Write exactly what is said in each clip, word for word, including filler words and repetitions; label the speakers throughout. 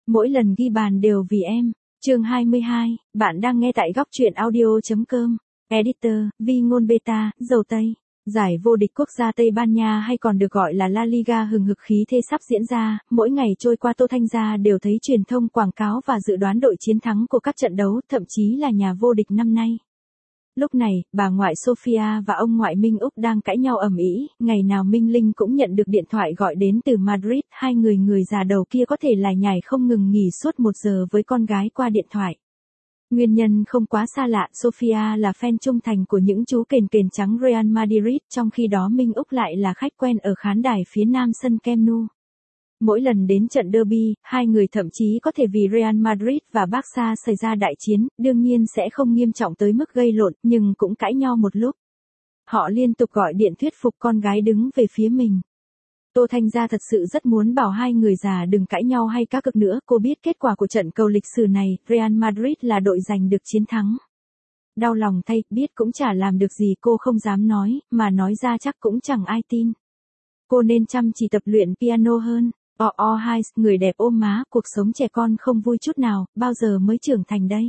Speaker 1: Mỗi lần ghi bàn đều vì em. Chương hai mươi hai, bạn đang nghe tại góc truyện audio chấm com. Editor, Vi ngôn beta, dầu Tây. Giải vô địch quốc gia Tây Ban Nha hay còn được gọi là La Liga hừng hực khí thế sắp diễn ra, mỗi ngày trôi qua Tô Thanh Gia đều thấy truyền thông quảng cáo và dự đoán đội chiến thắng của các trận đấu, thậm chí là nhà vô địch năm nay. Lúc này, bà ngoại Sofia và ông ngoại Minh Úc đang cãi nhau ầm ĩ, ngày nào Minh Linh cũng nhận được điện thoại gọi đến từ Madrid, hai người người già đầu kia có thể lải nhải không ngừng nghỉ suốt một giờ với con gái qua điện thoại. Nguyên nhân không quá xa lạ, Sofia là fan trung thành của những chú kền kền trắng Real Madrid, trong khi đó Minh Úc lại là khách quen ở khán đài phía nam sân Camp Nou. Mỗi lần đến trận derby, hai người thậm chí có thể vì Real Madrid và Barca xảy ra đại chiến, đương nhiên sẽ không nghiêm trọng tới mức gây lộn, nhưng cũng cãi nhau một lúc. Họ liên tục gọi điện thuyết phục con gái đứng về phía mình. Tô Thanh Gia thật sự rất muốn bảo hai người già đừng cãi nhau hay cá cược nữa, cô biết kết quả của trận cầu lịch sử này, Real Madrid là đội giành được chiến thắng. Đau lòng thay, biết cũng chả làm được gì, cô không dám nói, mà nói ra chắc cũng chẳng ai tin. Cô nên chăm chỉ tập luyện piano hơn. O O hai, người đẹp ôm má, cuộc sống trẻ con không vui chút nào, bao giờ mới trưởng thành đây.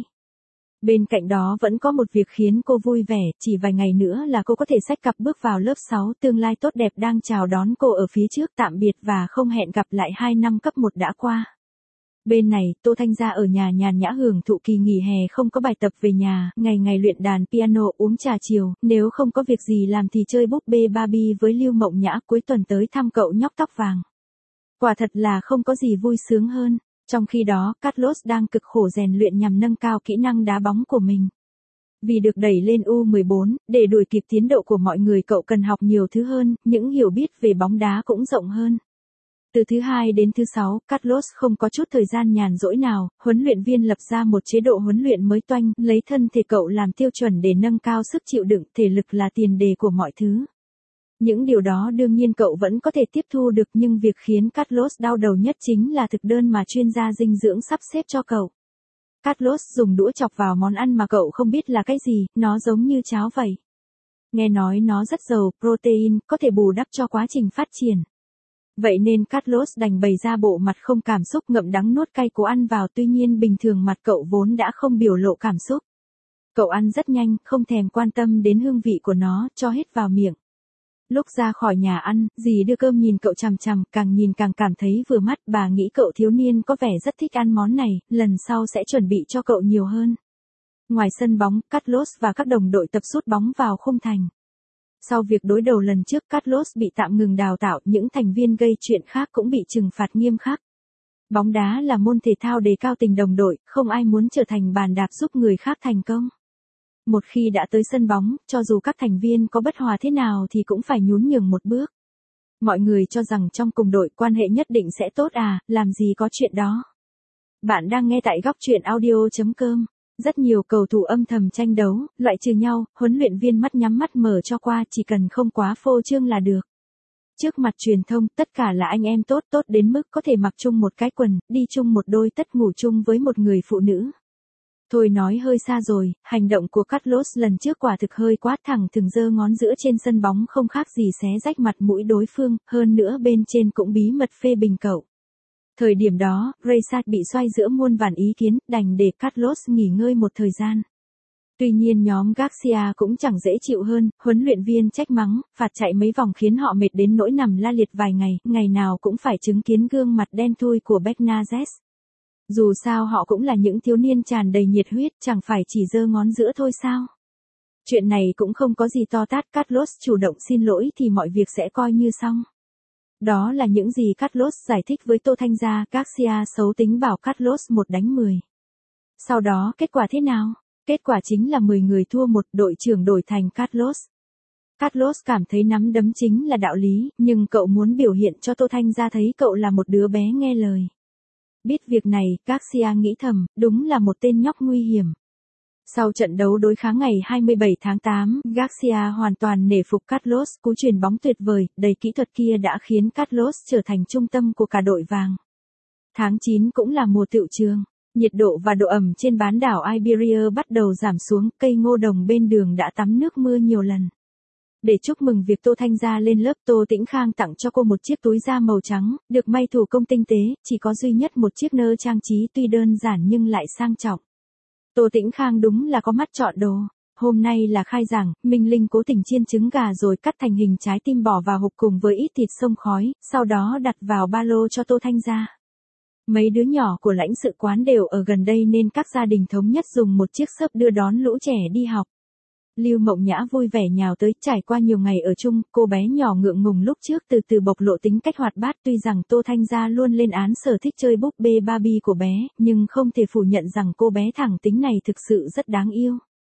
Speaker 1: Bên cạnh đó vẫn có một việc khiến cô vui vẻ, chỉ vài ngày nữa là cô có thể xách cặp bước vào lớp sáu, tương lai tốt đẹp đang chào đón cô ở phía trước, tạm biệt và không hẹn gặp lại hai năm cấp một đã qua. Bên này, Tô Thanh Gia ở nhà nhàn nhã hưởng thụ kỳ nghỉ hè, không có bài tập về nhà, ngày ngày luyện đàn piano, uống trà chiều, nếu không có việc gì làm thì chơi búp bê Barbie với Lưu Mộng Nhã, cuối tuần tới thăm cậu nhóc tóc vàng. Quả thật là không có gì vui sướng hơn. Trong khi đó, Carlos đang cực khổ rèn luyện nhằm nâng cao kỹ năng đá bóng của mình. Vì được đẩy lên U mười bốn, để đuổi kịp tiến độ của mọi người, cậu cần học nhiều thứ hơn, những hiểu biết về bóng đá cũng rộng hơn. Từ thứ hai đến thứ sáu, Carlos không có chút thời gian nhàn rỗi nào, huấn luyện viên lập ra một chế độ huấn luyện mới toanh, lấy thân thể cậu làm tiêu chuẩn để nâng cao sức chịu đựng, thể lực là tiền đề của mọi thứ. Những điều đó đương nhiên cậu vẫn có thể tiếp thu được, nhưng việc khiến Carlos đau đầu nhất chính là thực đơn mà chuyên gia dinh dưỡng sắp xếp cho cậu. Carlos dùng đũa chọc vào món ăn mà cậu không biết là cái gì, nó giống như cháo vậy. Nghe nói nó rất giàu protein, có thể bù đắp cho quá trình phát triển. Vậy nên Carlos đành bày ra bộ mặt không cảm xúc, ngậm đắng nuốt cay cố ăn vào, tuy nhiên bình thường mặt cậu vốn đã không biểu lộ cảm xúc. Cậu ăn rất nhanh, không thèm quan tâm đến hương vị của nó, cho hết vào miệng. Lúc ra khỏi nhà ăn, dì đưa cơm nhìn cậu chằm chằm, càng nhìn càng cảm thấy vừa mắt, bà nghĩ cậu thiếu niên có vẻ rất thích ăn món này, lần sau sẽ chuẩn bị cho cậu nhiều hơn. Ngoài sân bóng, Carlos và các đồng đội tập sút bóng vào khung thành. Sau việc đối đầu lần trước, Carlos bị tạm ngừng đào tạo, những thành viên gây chuyện khác cũng bị trừng phạt nghiêm khắc. Bóng đá là môn thể thao đề cao tình đồng đội, không ai muốn trở thành bàn đạp giúp người khác thành công. Một khi đã tới sân bóng, cho dù các thành viên có bất hòa thế nào thì cũng phải nhún nhường một bước. Mọi người cho rằng trong cùng đội quan hệ nhất định sẽ tốt à, làm gì có chuyện đó. Bạn đang nghe tại góc truyện audio chấm com. Rất nhiều cầu thủ âm thầm tranh đấu, loại trừ nhau, huấn luyện viên mắt nhắm mắt mở cho qua, chỉ cần không quá phô trương là được. Trước mặt truyền thông, tất cả là anh em tốt, tốt đến mức có thể mặc chung một cái quần, đi chung một đôi tất, ngủ chung với một người phụ nữ. Thôi nói hơi xa rồi, hành động của Carlos lần trước quả thực hơi quá, thẳng thừng giơ ngón giữa trên sân bóng không khác gì xé rách mặt mũi đối phương, hơn nữa bên trên cũng bí mật phê bình cậu. Thời điểm đó, Reysat bị xoay giữa muôn vàn ý kiến, đành để Carlos nghỉ ngơi một thời gian. Tuy nhiên nhóm Garcia cũng chẳng dễ chịu hơn, huấn luyện viên trách mắng, phạt chạy mấy vòng khiến họ mệt đến nỗi nằm la liệt vài ngày, ngày nào cũng phải chứng kiến gương mặt đen thui của Bernardes. Dù sao họ cũng là những thiếu niên tràn đầy nhiệt huyết, chẳng phải chỉ giơ ngón giữa thôi sao. Chuyện này cũng không có gì to tát, Carlos chủ động xin lỗi thì mọi việc sẽ coi như xong. Đó là những gì Carlos giải thích với Tô Thanh Gia, Garcia xấu tính bảo Carlos một đánh mười. Sau đó kết quả thế nào? Kết quả chính là mười người thua một, đội trưởng đổi thành Carlos. Carlos cảm thấy nắm đấm chính là đạo lý, nhưng cậu muốn biểu hiện cho Tô Thanh Gia thấy cậu là một đứa bé nghe lời. Biết việc này, Garcia nghĩ thầm, đúng là một tên nhóc nguy hiểm. Sau trận đấu đối kháng ngày hai mươi bảy tháng tám, Garcia hoàn toàn nể phục Carlos, cú chuyền bóng tuyệt vời, đầy kỹ thuật kia đã khiến Carlos trở thành trung tâm của cả đội vàng. Tháng chín cũng là mùa tựu trường, nhiệt độ và độ ẩm trên bán đảo Iberia bắt đầu giảm xuống, cây ngô đồng bên đường đã tắm nước mưa nhiều lần. Để chúc mừng việc Tô Thanh Gia lên lớp, Tô Tĩnh Khang tặng cho cô một chiếc túi da màu trắng, được may thủ công tinh tế, chỉ có duy nhất một chiếc nơ trang trí tuy đơn giản nhưng lại sang trọng. Tô Tĩnh Khang đúng là có mắt chọn đồ. Hôm nay là khai giảng, Minh Linh cố tình chiên trứng gà rồi cắt thành hình trái tim bỏ vào hộp cùng với ít thịt xông khói, sau đó đặt vào ba lô cho Tô Thanh Gia. Mấy đứa nhỏ của lãnh sự quán đều ở gần đây nên các gia đình thống nhất dùng một chiếc xớp đưa đón lũ trẻ đi học. Lưu Mộng Nhã vui vẻ nhào tới, trải qua nhiều ngày ở chung, cô bé nhỏ ngượng ngùng lúc trước từ từ bộc lộ tính cách hoạt bát, tuy rằng Tô Thanh Gia luôn lên án sở thích chơi búp bê Barbie của bé, nhưng không thể phủ nhận rằng cô bé thẳng tính này thực sự rất đáng yêu.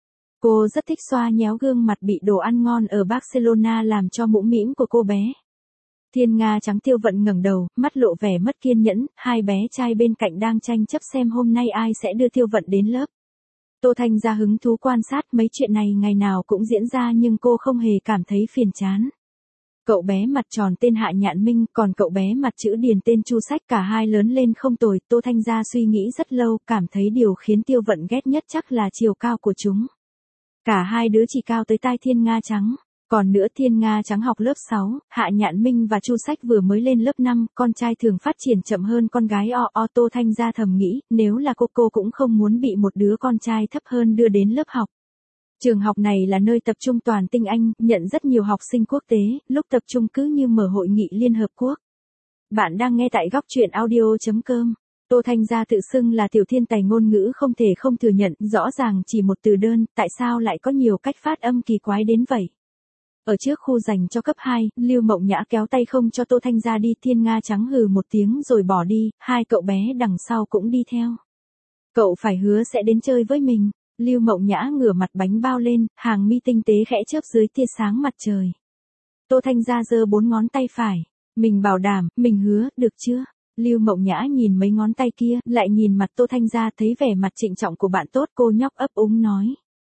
Speaker 1: Cô rất thích xoa nhéo gương mặt bị đồ ăn ngon ở Barcelona làm cho mũm mĩm của cô bé. Thiên Nga Trắng Tiêu Vận ngẩng đầu, mắt lộ vẻ mất kiên nhẫn, hai bé trai bên cạnh đang tranh chấp xem hôm nay ai sẽ đưa Tiêu Vận đến lớp. Tô Thanh Gia hứng thú quan sát mấy chuyện này ngày nào cũng diễn ra nhưng cô không hề cảm thấy phiền chán. Cậu bé mặt tròn tên Hạ Nhạn Minh, còn cậu bé mặt chữ điền tên Chu Sách, cả hai lớn lên không tồi. Tô Thanh Gia suy nghĩ rất lâu, cảm thấy điều khiến Tiêu Vận ghét nhất chắc là chiều cao của chúng. Cả hai đứa chỉ cao tới tai Thiên Nga Trắng. Còn nữa Thiên Nga Trắng học lớp sáu, Hạ Nhạn Minh và Chu Sách vừa mới lên lớp năm, con trai thường phát triển chậm hơn con gái o o. Tô Thanh Gia thầm nghĩ, nếu là cô cô cũng không muốn bị một đứa con trai thấp hơn đưa đến lớp học. Trường học này là nơi tập trung toàn tinh anh, nhận rất nhiều học sinh quốc tế, lúc tập trung cứ như mở hội nghị Liên Hợp Quốc. Bạn đang nghe tại góc truyện audio chấm com. Tô Thanh Gia tự xưng là tiểu thiên tài ngôn ngữ không thể không thừa nhận, rõ ràng chỉ một từ đơn, tại sao lại có nhiều cách phát âm kỳ quái đến vậy. Ở trước khu dành cho cấp hai, Lưu Mộng Nhã kéo tay không cho Tô Thanh Gia đi, Thiên Nga Trắng hừ một tiếng rồi bỏ đi, hai cậu bé đằng sau cũng đi theo. Cậu phải hứa sẽ đến chơi với mình. Lưu Mộng Nhã ngửa mặt bánh bao lên, hàng mi tinh tế khẽ chớp dưới tia sáng mặt trời. Tô Thanh Gia giơ bốn ngón tay phải. Mình bảo đảm, mình hứa, được chưa? Lưu Mộng Nhã nhìn mấy ngón tay kia, lại nhìn mặt Tô Thanh Gia, thấy vẻ mặt trịnh trọng của bạn tốt, cô nhóc ấp úng nói.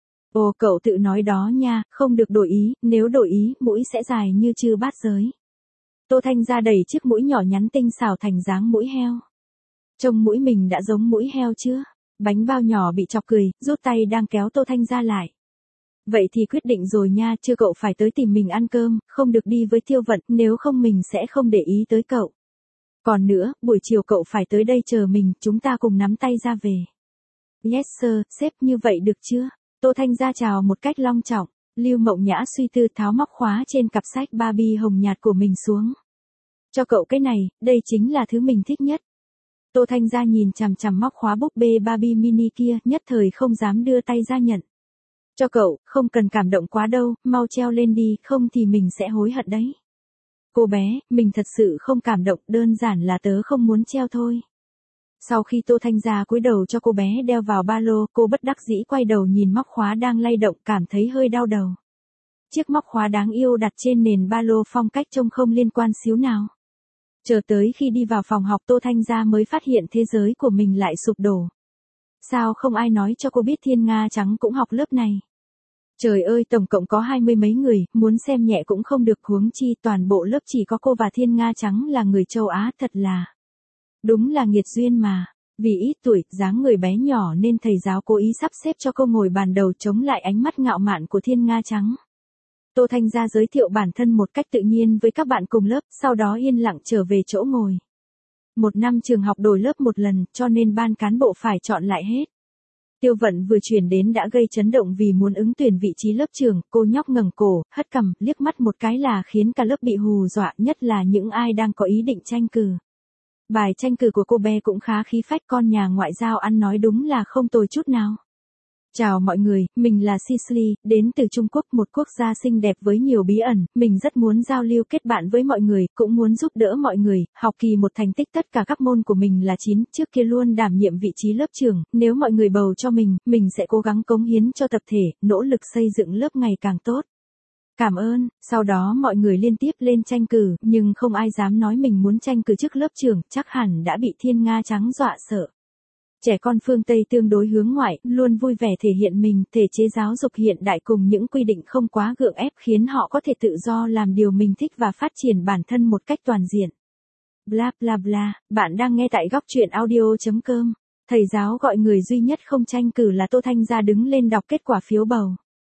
Speaker 1: Ồ, cậu tự nói đó nha, không được đổi ý, nếu đổi ý, mũi sẽ dài như chư bát giới. Tô Thanh Gia đẩy chiếc mũi nhỏ nhắn tinh xảo thành dáng mũi heo. Trông mũi mình đã giống mũi heo chưa? Bánh bao nhỏ bị chọc cười, rút tay đang kéo Tô Thanh Gia lại. Vậy thì quyết định rồi nha, chưa cậu phải tới tìm mình ăn cơm, không được đi với Tiêu Vận, nếu không mình sẽ không để ý tới cậu. Còn nữa, buổi chiều cậu phải tới đây chờ mình, chúng ta cùng nắm tay ra về. Yes sir, sếp, như vậy được chưa? Tô Thanh Gia chào một cách long trọng. Lưu Mộng Nhã suy tư tháo móc khóa trên cặp sách Barbie hồng nhạt của mình xuống. Cho cậu cái này, đây chính là thứ mình thích nhất. Tô Thanh Gia nhìn chằm chằm móc khóa búp bê Barbie mini kia, nhất thời không dám đưa tay ra nhận. Cho cậu, không cần cảm động quá đâu, mau treo lên đi, không thì mình sẽ hối hận đấy. Cô bé, mình thật sự không cảm động, đơn giản là tớ không muốn treo thôi. Sau khi Tô Thanh Gia cúi đầu cho cô bé đeo vào ba lô, cô bất đắc dĩ quay đầu nhìn móc khóa đang lay động, cảm thấy hơi đau đầu. Chiếc móc khóa đáng yêu đặt trên nền ba lô phong cách trông không liên quan xíu nào. Chờ tới khi đi vào phòng học Tô Thanh Gia mới phát hiện thế giới của mình lại sụp đổ. Sao không ai nói cho cô biết Thiên Nga Trắng cũng học lớp này? Trời ơi, tổng cộng có hai mươi mấy người, muốn xem nhẹ cũng không được, huống chi toàn bộ lớp chỉ có cô và Thiên Nga Trắng là người châu Á, thật là. Đúng là nghiệt duyên mà. Vì ít tuổi, dáng người bé nhỏ nên thầy giáo cố ý sắp xếp cho cô ngồi bàn đầu chống lại ánh mắt ngạo mạn của Thiên Nga Trắng. Tô Thanh Gia giới thiệu bản thân một cách tự nhiên với các bạn cùng lớp, sau đó yên lặng trở về chỗ ngồi. Một năm trường học đổi lớp một lần, cho nên ban cán bộ phải chọn lại hết. Tiêu Vận vừa chuyển đến đã gây chấn động vì muốn ứng tuyển vị trí lớp trưởng, cô nhóc ngẩng cổ, hất cằm, liếc mắt một cái là khiến cả lớp bị hù dọa, nhất là những ai đang có ý định tranh cử. Bài tranh cử của cô bé cũng khá khí phách, con nhà ngoại giao ăn nói đúng là không tồi chút nào. Chào mọi người, mình là Sicily, đến từ Trung Quốc, một quốc gia xinh đẹp với nhiều bí ẩn, mình rất muốn giao lưu kết bạn với mọi người, cũng muốn giúp đỡ mọi người, học kỳ một thành tích tất cả các môn của mình là chín, trước kia luôn đảm nhiệm vị trí lớp trưởng, nếu mọi người bầu cho mình, mình sẽ cố gắng cống hiến cho tập thể, nỗ lực xây dựng lớp ngày càng tốt. Cảm ơn, sau đó mọi người liên tiếp lên tranh cử, nhưng không ai dám nói mình muốn tranh cử chức lớp trưởng, chắc hẳn đã bị Thiên Nga Trắng dọa sợ. Trẻ con phương Tây tương đối hướng ngoại, luôn vui vẻ thể hiện mình, thể chế giáo dục hiện đại cùng những quy định không quá gượng ép khiến họ có thể tự do làm điều mình thích và phát triển bản thân một cách toàn diện. Bla bla bla, bạn đang nghe tại góc truyện audio chấm com. Thầy giáo gọi người duy nhất không tranh cử là Tô Thanh Gia đứng lên đọc kết quả phiếu bầu.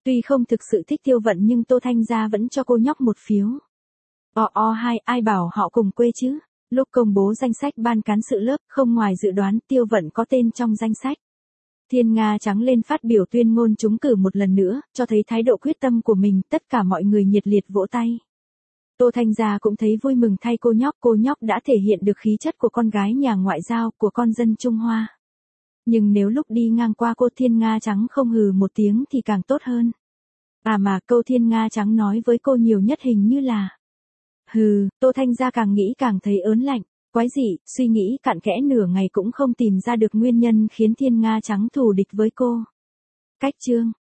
Speaker 1: Tuy không thực sự thích Tiêu Vận nhưng Tô Thanh Gia vẫn cho cô nhóc một phiếu. O o hai, ai bảo họ cùng quê chứ? Lúc công bố danh sách ban cán sự lớp, không ngoài dự đoán Tiêu Vận có tên trong danh sách. Thiên Nga Trắng lên phát biểu tuyên ngôn trúng cử một lần nữa, cho thấy thái độ quyết tâm của mình, tất cả mọi người nhiệt liệt vỗ tay. Tô Thanh Gia cũng thấy vui mừng thay cô nhóc, cô nhóc đã thể hiện được khí chất của con gái nhà ngoại giao, của con dân Trung Hoa. Nhưng nếu lúc đi ngang qua cô Thiên Nga Trắng không hừ một tiếng thì càng tốt hơn. À mà câu Thiên Nga Trắng nói với cô nhiều nhất hình như là hừ, Tô Thanh Gia càng nghĩ càng thấy ớn lạnh, quái dị, suy nghĩ cặn kẽ nửa ngày cũng không tìm ra được nguyên nhân khiến Thiên Nga Trắng thù địch với cô. Cách chương